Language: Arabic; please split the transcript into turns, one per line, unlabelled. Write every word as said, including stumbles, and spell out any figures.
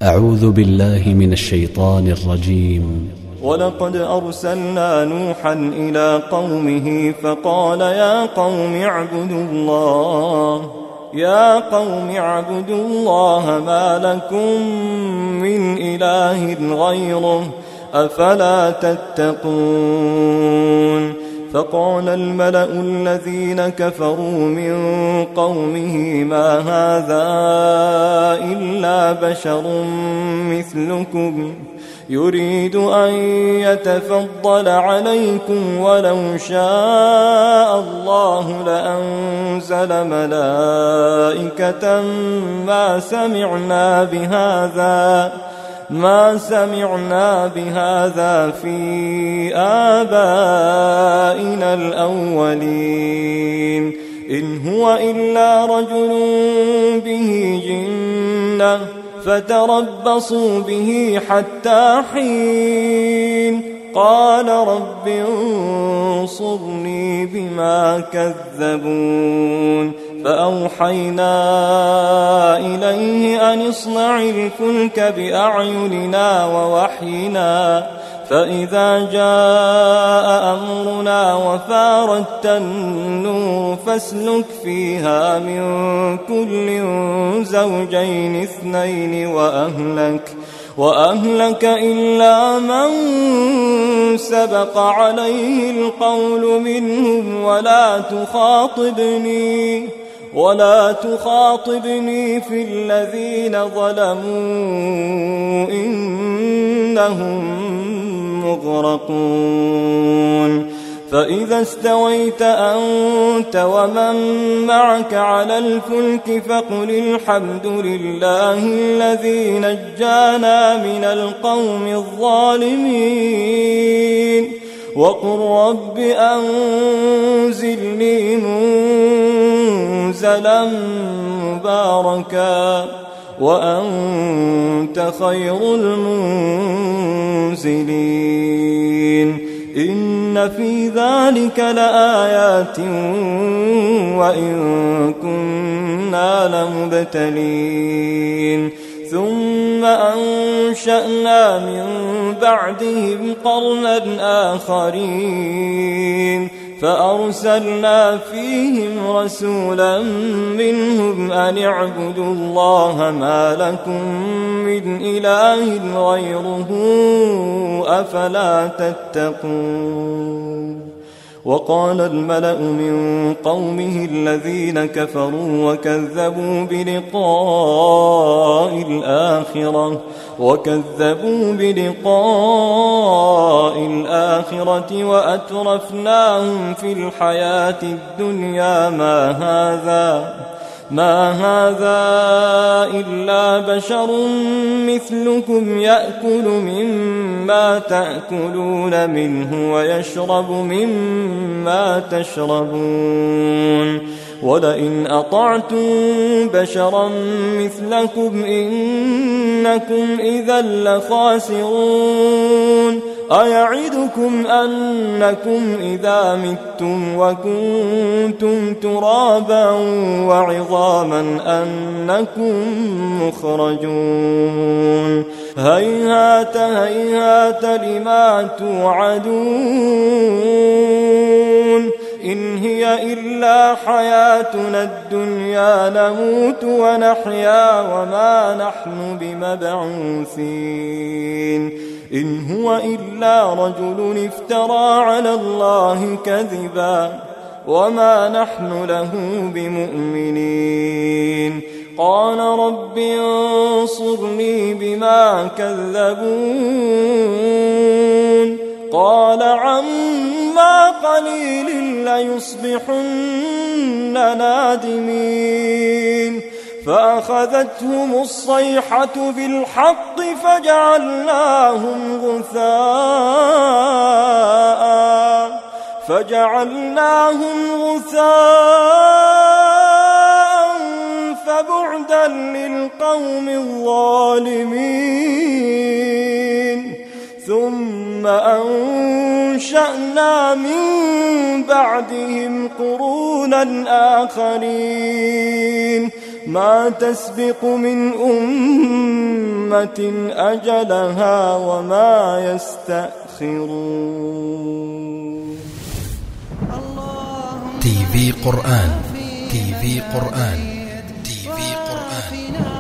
أعوذ بالله من الشيطان الرجيم.
ولقد أرسلنا نوحا إلى قومه فقال يا قوم اعبدوا الله يا قوم اعبدوا الله ما لكم من إله غيره أفلا تتقون. فقال الملأ الذين كفروا من قومه ما هذا إلا بشر مثلكم يريد أن يتفضل عليكم ولو شاء الله لأنزل ملائكة ما سمعنا بهذا ما سمعنا بهذا في آبائنا الأولين إن هو إلا رجل به جنة فتربصوا به حتى حين. قال رب انصرني بما كذبون. فأوحينا إليه أن اصنع الفلك بأعيننا ووحينا فإذا جاء أمرنا وفارت النور فاسلك فيها من كل زوجين اثنين وأهلك وأهلك إلا من سبق عليه القول منهم ولا تخاطبني ولا تخاطبني في الذين ظلموا إنهم مغرقون. فإذا استويت أنت ومن معك على الفلك فقل الحمد لله الذي نجانا من القوم الظالمين وقل رب أنزلني منزلا مباركا وأنت خير المنزلين. إن في ذلك لآيات وإن كنا لمبتلين. ثم أنشأنا من بعدهم قرنا آخرين فأرسلنا فيهم رسولا منهم أن اعبدوا الله ما لكم من إله غيره أفلا تتقون. وقال الملأ من قومه الذين كفروا وكذبوا بلقاء الآخرة وكذبوا بلقاء الآخرة وأترفناهم في الحياة الدنيا ما هذا ما هذا إلا بشر مثلكم يأكل مما تأكلون منه ويشرب مما تشربون ولئن أطعتم بشرا مثلكم إنكم إذا لخاسرون. أيعدكم أنكم إذا متم وكنتم ترابا وعظاما أنكم مخرجون. هيهات هيهات لما توعدون إن هي إلا حياتنا الدنيا نموت ونحيا وما نحن بمبعوثين. إن هو إلا رجل افترى على الله كذبا وما نحن له بمؤمنين. قال رب انصرني بما كذبون. قال عما قليل ليصبحن نادمين. فأخذتهم الصيحة بالحق فجعلناهم غثاء فجعلناهم غثاء فبعدا للقوم الظالمين. ثم أنشأنا من بعدهم قرونا آخرين ما تسبق من أمة أمة أجلها وما يستأخرون.
تي في قرآن تي في قرآن تي في قرآن